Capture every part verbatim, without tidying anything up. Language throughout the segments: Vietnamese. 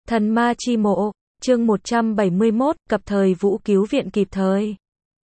Thần ma chi mộ, chương một trăm bảy mươi mốt, cập thời vũ cứu viện kịp thời.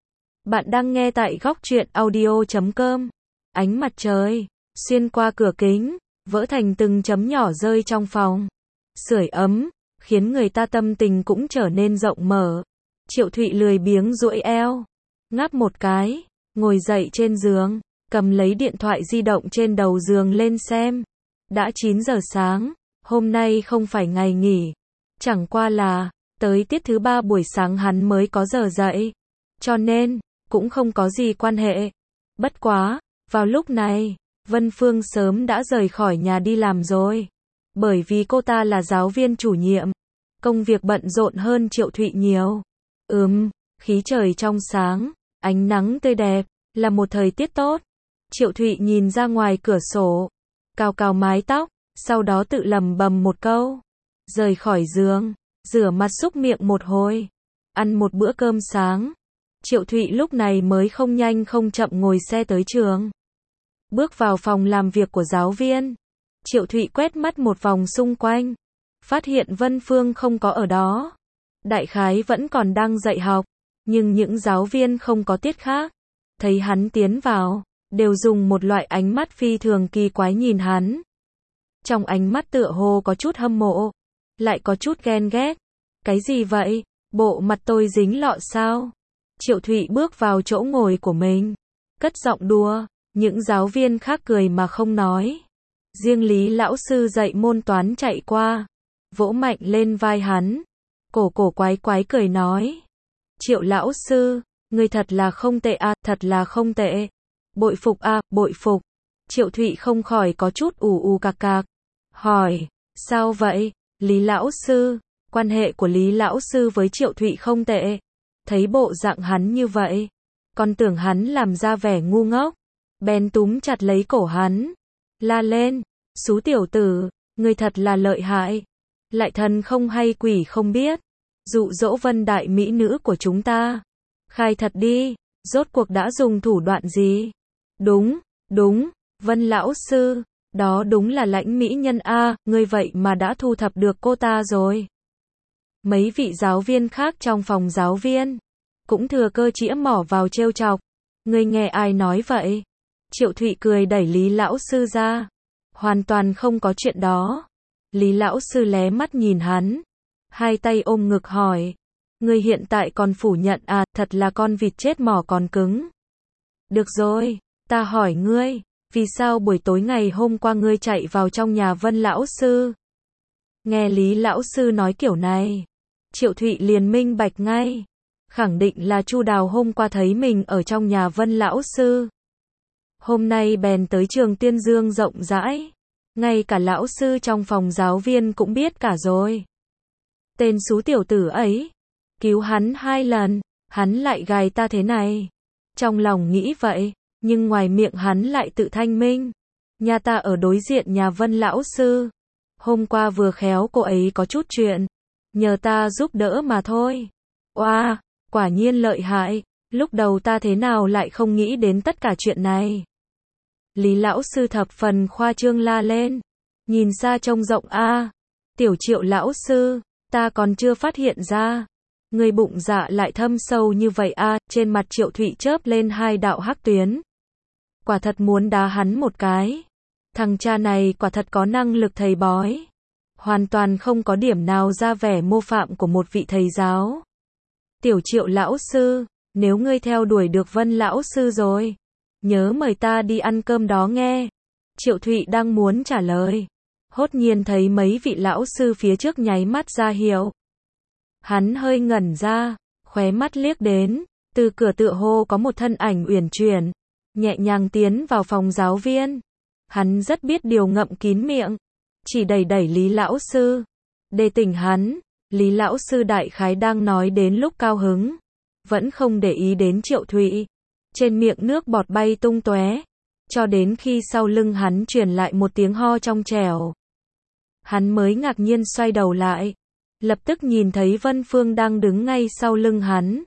Bạn đang nghe tại góc truyện audio chấm com. Ánh mặt trời, xuyên qua cửa kính, vỡ thành từng chấm nhỏ rơi trong phòng. Sưởi ấm, khiến người ta tâm tình cũng trở nên rộng mở. Triệu Thụy lười biếng duỗi eo, ngáp một cái, ngồi dậy trên giường, cầm lấy điện thoại di động trên đầu giường lên xem. Đã chín giờ sáng, hôm nay không phải ngày nghỉ. Chẳng qua là, tới tiết thứ ba buổi sáng hắn mới có giờ dậy. Cho nên, cũng không có gì quan hệ. Bất quá, vào lúc này, Vân Phương sớm đã rời khỏi nhà đi làm rồi. Bởi vì cô ta là giáo viên chủ nhiệm. Công việc bận rộn hơn Triệu Thụy nhiều. Ừm, khí trời trong sáng, ánh nắng tươi đẹp, là một thời tiết tốt. Triệu Thụy nhìn ra ngoài cửa sổ, cào cào mái tóc, sau đó tự lẩm bẩm một câu. Rời khỏi giường, rửa mặt súc miệng một hồi, ăn một bữa cơm sáng. Triệu Thụy lúc này mới không nhanh không chậm ngồi xe tới trường. Bước vào phòng làm việc của giáo viên. Triệu Thụy quét mắt một vòng xung quanh, phát hiện Vân Phương không có ở đó. Đại khái vẫn còn đang dạy học, nhưng những giáo viên không có tiết khác, thấy hắn tiến vào, đều dùng một loại ánh mắt phi thường kỳ quái nhìn hắn. Trong ánh mắt tựa hồ có chút hâm mộ, lại có chút ghen ghét. Cái gì vậy? Bộ mặt tôi dính lọ sao? Triệu Thụy bước vào chỗ ngồi của mình, cất giọng đùa, những giáo viên khác cười mà không nói. Riêng Lý lão sư dạy môn toán chạy qua, vỗ mạnh lên vai hắn, cổ cổ quái quái cười nói. Triệu lão sư, người thật là không tệ à, thật là không tệ. Bội phục à, bội phục. Triệu Thụy không khỏi có chút ù ù cạc cạc. Hỏi, sao vậy? Lý lão sư, quan hệ của Lý lão sư với Triệu Thụy không tệ. Thấy bộ dạng hắn như vậy, còn tưởng hắn làm ra vẻ ngu ngốc, bèn túm chặt lấy cổ hắn, la lên, xú tiểu tử, người thật là lợi hại, lại thần không hay quỷ không biết, dụ dỗ Vân đại mỹ nữ của chúng ta. Khai thật đi, rốt cuộc đã dùng thủ đoạn gì? Đúng, đúng, Vân lão sư, đó đúng là lãnh mỹ nhân a, ngươi vậy mà đã thu thập được cô ta rồi. Mấy vị giáo viên khác trong phòng giáo viên cũng thừa cơ chĩa mỏ vào trêu chọc. Ngươi nghe ai nói vậy? Triệu Thụy cười đẩy Lý lão sư ra. Hoàn toàn không có chuyện đó. Lý lão sư lé mắt nhìn hắn, hai tay ôm ngực hỏi. Ngươi hiện tại còn phủ nhận à, thật là con vịt chết mỏ còn cứng. Được rồi, ta hỏi ngươi, vì sao buổi tối ngày hôm qua ngươi chạy vào trong nhà Vân lão sư? Nghe Lý lão sư nói kiểu này, Triệu Thụy liền minh bạch ngay, khẳng định là Chu Đào hôm qua thấy mình ở trong nhà Vân lão sư. Hôm nay bèn tới trường tuyên dương rộng rãi, ngay cả lão sư trong phòng giáo viên cũng biết cả rồi. Tên xú tiểu tử ấy, cứu hắn hai lần, hắn lại gài ta thế này. Trong lòng nghĩ vậy, nhưng ngoài miệng hắn lại tự thanh minh. Nhà ta ở đối diện nhà Vân lão sư. Hôm qua vừa khéo cô ấy có chút chuyện, nhờ ta giúp đỡ mà thôi. Oa, wow, quả nhiên lợi hại, lúc đầu ta thế nào lại không nghĩ đến tất cả chuyện này. Lý lão sư thập phần khoa trương la lên, nhìn xa trông rộng a. Tiểu Triệu lão sư, ta còn chưa phát hiện ra, người bụng dạ lại thâm sâu như vậy a. Trên mặt Triệu Thụy chớp lên hai đạo hắc tuyến. Quả thật muốn đá hắn một cái. Thằng cha này quả thật có năng lực thầy bói, hoàn toàn không có điểm nào ra vẻ mô phạm của một vị thầy giáo. Tiểu Triệu lão sư, nếu ngươi theo đuổi được Vân lão sư rồi, nhớ mời ta đi ăn cơm đó nghe. Triệu Thụy đang muốn trả lời, hốt nhiên thấy mấy vị lão sư phía trước nháy mắt ra hiệu. Hắn hơi ngẩn ra, khóe mắt liếc đến, từ cửa tựa hồ có một thân ảnh uyển chuyển, nhẹ nhàng tiến vào phòng giáo viên. Hắn rất biết điều ngậm kín miệng, chỉ đẩy đẩy Lý lão sư, để tỉnh hắn. Lý lão sư đại khái đang nói đến lúc cao hứng, vẫn không để ý đến Triệu Thụy. Trên miệng nước bọt bay tung tóe, cho đến khi sau lưng hắn truyền lại một tiếng ho trong trẻo. Hắn mới ngạc nhiên xoay đầu lại, lập tức nhìn thấy Vân Phương đang đứng ngay sau lưng hắn,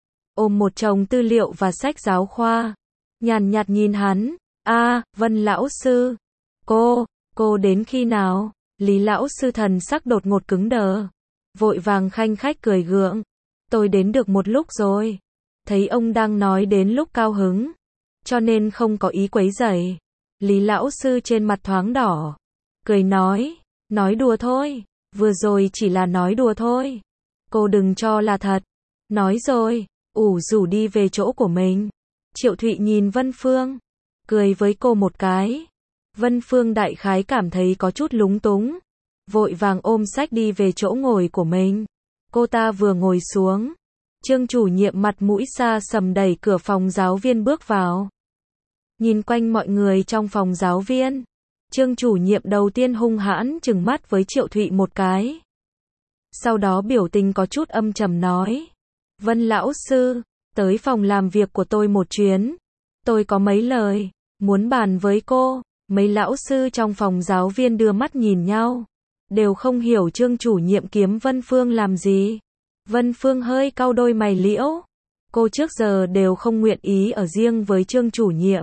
ôm một chồng tư liệu và sách giáo khoa, nhàn nhạt nhìn hắn. A, à, Vân lão sư, cô, cô đến khi nào? Lý lão sư thần sắc đột ngột cứng đờ. Vội vàng khanh khách cười gượng. Tôi đến được một lúc rồi. Thấy ông đang nói đến lúc cao hứng. Cho nên không có ý quấy rầy. Lý lão sư trên mặt thoáng đỏ. Cười nói. Nói đùa thôi. Vừa rồi chỉ là nói đùa thôi. Cô đừng cho là thật. Nói rồi. Ủ rủ đi về chỗ của mình. Triệu Thụy nhìn Vân Phương. Cười với cô một cái. Vân Phương đại khái cảm thấy có chút lúng túng. Vội vàng ôm sách đi về chỗ ngồi của mình. Cô ta vừa ngồi xuống. Trương chủ nhiệm mặt mũi xa sầm đẩy cửa phòng giáo viên bước vào. Nhìn quanh mọi người trong phòng giáo viên. Trương chủ nhiệm đầu tiên hung hãn trừng mắt với Triệu Thụy một cái. Sau đó biểu tình có chút âm trầm nói. Vân lão sư, tới phòng làm việc của tôi một chuyến. Tôi có mấy lời, muốn bàn với cô. Mấy lão sư trong phòng giáo viên đưa mắt nhìn nhau. Đều không hiểu Trương chủ nhiệm kiếm Vân Phương làm gì. Vân Phương hơi cau đôi mày liễu. Cô trước giờ đều không nguyện ý ở riêng với Trương chủ nhiệm.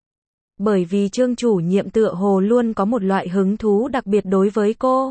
Bởi vì Trương chủ nhiệm tựa hồ luôn có một loại hứng thú đặc biệt đối với cô.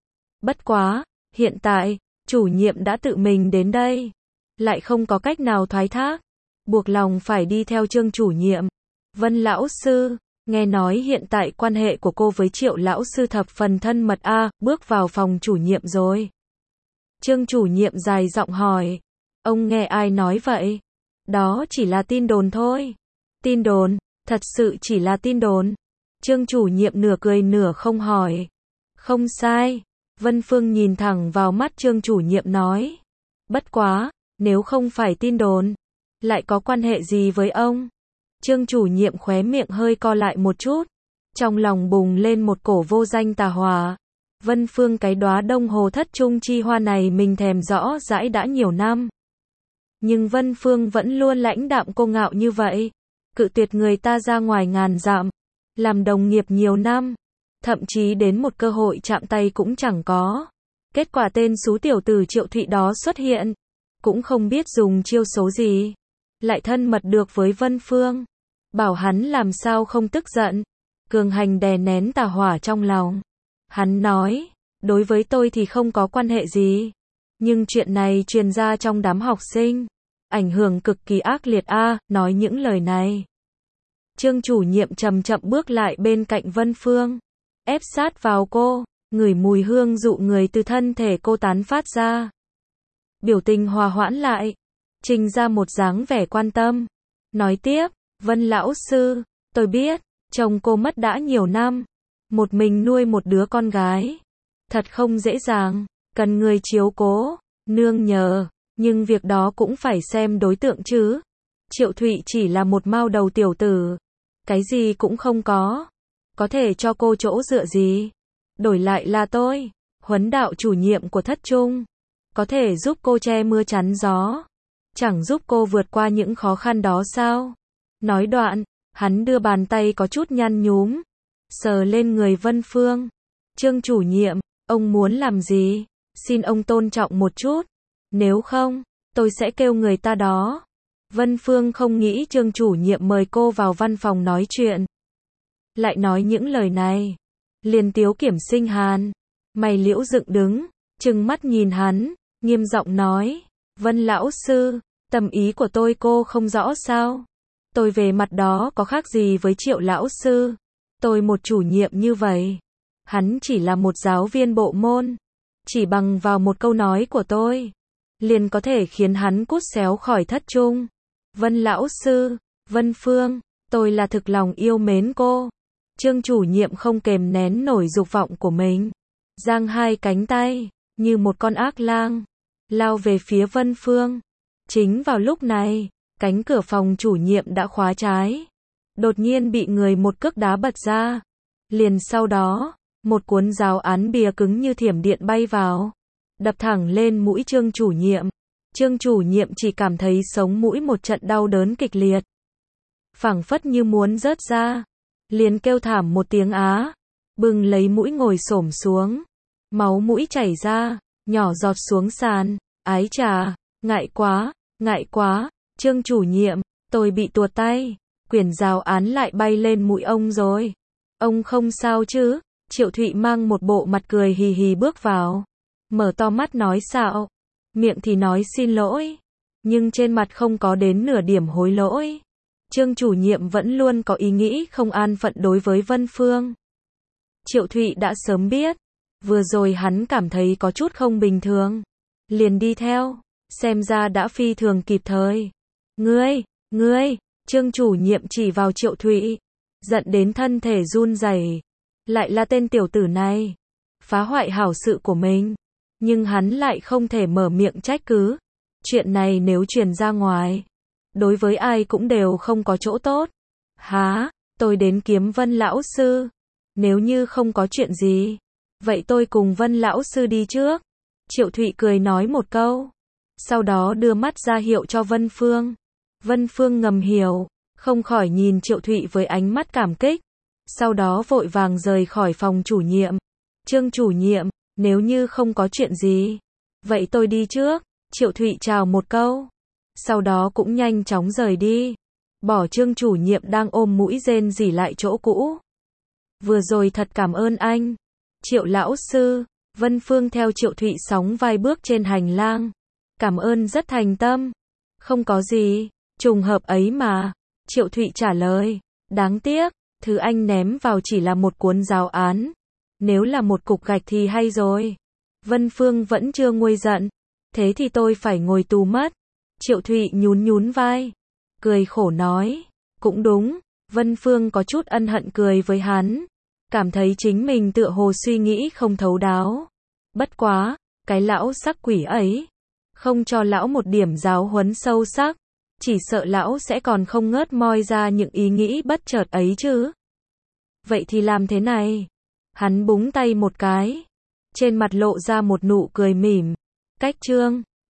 Bất quá, hiện tại, chủ nhiệm đã tự mình đến đây. Lại không có cách nào thoái thác. Buộc lòng phải đi theo Trương chủ nhiệm. Vân lão sư, nghe nói hiện tại quan hệ của cô với Triệu lão sư thập phần thân mật a, bước vào phòng chủ nhiệm rồi. Trương chủ nhiệm dài giọng hỏi. Ông nghe ai nói vậy? Đó chỉ là tin đồn thôi. Tin đồn, thật sự chỉ là tin đồn. Trương chủ nhiệm nửa cười nửa không hỏi. Không sai. Vân Phương nhìn thẳng vào mắt Trương chủ nhiệm nói. Bất quá, nếu không phải tin đồn, lại có quan hệ gì với ông? Trương chủ nhiệm khóe miệng hơi co lại một chút. Trong lòng bùng lên một cổ vô danh tà hỏa. Vân Phương cái đóa đông hồ thất trung chi hoa này mình thèm rõ dãi đã nhiều năm. Nhưng Vân Phương vẫn luôn lãnh đạm cô ngạo như vậy. Cự tuyệt người ta ra ngoài ngàn dặm. Làm đồng nghiệp nhiều năm. Thậm chí đến một cơ hội chạm tay cũng chẳng có. Kết quả tên xú tiểu tử Triệu Thụy đó xuất hiện. Cũng không biết dùng chiêu số gì. Lại thân mật được với Vân Phương. Bảo hắn làm sao không tức giận. Cường hành đè nén tà hỏa trong lòng. Hắn nói, đối với tôi thì không có quan hệ gì. Nhưng chuyện này truyền ra trong đám học sinh. Ảnh hưởng cực kỳ ác liệt a, nói những lời này. Trương chủ nhiệm chậm chậm bước lại bên cạnh Vân Phương. Ép sát vào cô, ngửi mùi hương dụ người từ thân thể cô tán phát ra. Biểu tình hòa hoãn lại. Trình ra một dáng vẻ quan tâm. Nói tiếp, Vân lão sư, tôi biết, chồng cô mất đã nhiều năm. Một mình nuôi một đứa con gái. Thật không dễ dàng, cần người chiếu cố, nương nhờ. Nhưng việc đó cũng phải xem đối tượng chứ. Triệu Thụy chỉ là một mao đầu tiểu tử. Cái gì cũng không có. Có thể cho cô chỗ dựa gì. Đổi lại là tôi, huấn đạo chủ nhiệm của thất trung. Có thể giúp cô che mưa chắn gió. Chẳng giúp cô vượt qua những khó khăn đó sao? Nói đoạn, hắn đưa bàn tay có chút nhăn nhúm. Sờ lên người Vân Phương. Trương chủ nhiệm, ông muốn làm gì? Xin ông tôn trọng một chút. Nếu không, tôi sẽ kêu người ta đó. Vân Phương không nghĩ Trương chủ nhiệm mời cô vào văn phòng nói chuyện. Lại nói những lời này. Liền Tiếu Kiểm Sinh hàn. Mày liễu dựng đứng, trừng mắt nhìn hắn, nghiêm giọng nói. Vân lão sư, tâm ý của tôi cô không rõ sao? Tôi về mặt đó có khác gì với Triệu lão sư? Tôi một chủ nhiệm như vậy. Hắn chỉ là một giáo viên bộ môn. Chỉ bằng vào một câu nói của tôi. Liền có thể khiến hắn cút xéo khỏi thất trung. Vân lão sư, Vân Phương, tôi là thực lòng yêu mến cô. Trương chủ nhiệm không kềm nén nổi dục vọng của mình. Giang hai cánh tay, như một con ác lang. Lao về phía Vân Phương. Chính vào lúc này, cánh cửa phòng chủ nhiệm đã khóa trái. Đột nhiên bị người một cước đá bật ra. Liền sau đó, một cuốn giáo án bìa cứng như thiểm điện bay vào. Đập thẳng lên mũi Trương chủ nhiệm. Trương chủ nhiệm chỉ cảm thấy sống mũi một trận đau đớn kịch liệt. Phảng phất như muốn rớt ra. Liền kêu thảm một tiếng á. Bưng lấy mũi ngồi xổm xuống. Máu mũi chảy ra, nhỏ giọt xuống sàn. Ái chà, ngại quá, ngại quá. Trương chủ nhiệm, tôi bị tuột tay. Quyển giáo án lại bay lên mũi ông rồi. Ông không sao chứ? Triệu Thụy mang một bộ mặt cười hì hì bước vào. Mở to mắt nói xạo. Miệng thì nói xin lỗi. Nhưng trên mặt không có đến nửa điểm hối lỗi. Trương chủ nhiệm vẫn luôn có ý nghĩ không an phận đối với Vân Phương. Triệu Thụy đã sớm biết. Vừa rồi hắn cảm thấy có chút không bình thường. Liền đi theo. Xem ra đã phi thường kịp thời. Ngươi, ngươi, Trương chủ nhiệm chỉ vào Triệu Thụy. Giận đến thân thể run rẩy. Lại là tên tiểu tử này. Phá hoại hảo sự của mình. Nhưng hắn lại không thể mở miệng trách cứ. Chuyện này nếu truyền ra ngoài. Đối với ai cũng đều không có chỗ tốt. Há, tôi đến kiếm Vân lão sư. Nếu như không có chuyện gì. Vậy tôi cùng Vân lão sư đi trước. Triệu Thụy cười nói một câu. Sau đó đưa mắt ra hiệu cho Vân Phương. Vân Phương ngầm hiểu. Không khỏi nhìn Triệu Thụy với ánh mắt cảm kích. Sau đó vội vàng rời khỏi phòng chủ nhiệm. Trương chủ nhiệm, nếu như không có chuyện gì. Vậy tôi đi trước. Triệu Thụy chào một câu. Sau đó cũng nhanh chóng rời đi. Bỏ Trương chủ nhiệm đang ôm mũi rên rỉ lại chỗ cũ. Vừa rồi thật cảm ơn anh. Triệu lão sư. Vân Phương theo Triệu Thụy sóng vai bước trên hành lang. Cảm ơn rất thành tâm. Không có gì. Trùng hợp ấy mà. Triệu Thụy trả lời. Đáng tiếc. Thứ anh ném vào chỉ là một cuốn giáo án. Nếu là một cục gạch thì hay rồi. Vân Phương vẫn chưa nguôi giận. Thế thì tôi phải ngồi tù mất. Triệu Thụy nhún nhún vai. Cười khổ nói. Cũng đúng. Vân Phương có chút ân hận cười với hắn. Cảm thấy chính mình tựa hồ suy nghĩ không thấu đáo. Bất quá. Cái lão sắc quỷ ấy. Không cho lão một điểm giáo huấn sâu sắc. Chỉ sợ lão sẽ còn không ngớt moi ra những ý nghĩ bất chợt ấy chứ. Vậy thì làm thế này. Hắn búng tay một cái. Trên mặt lộ ra một nụ cười mỉm. Cách Trương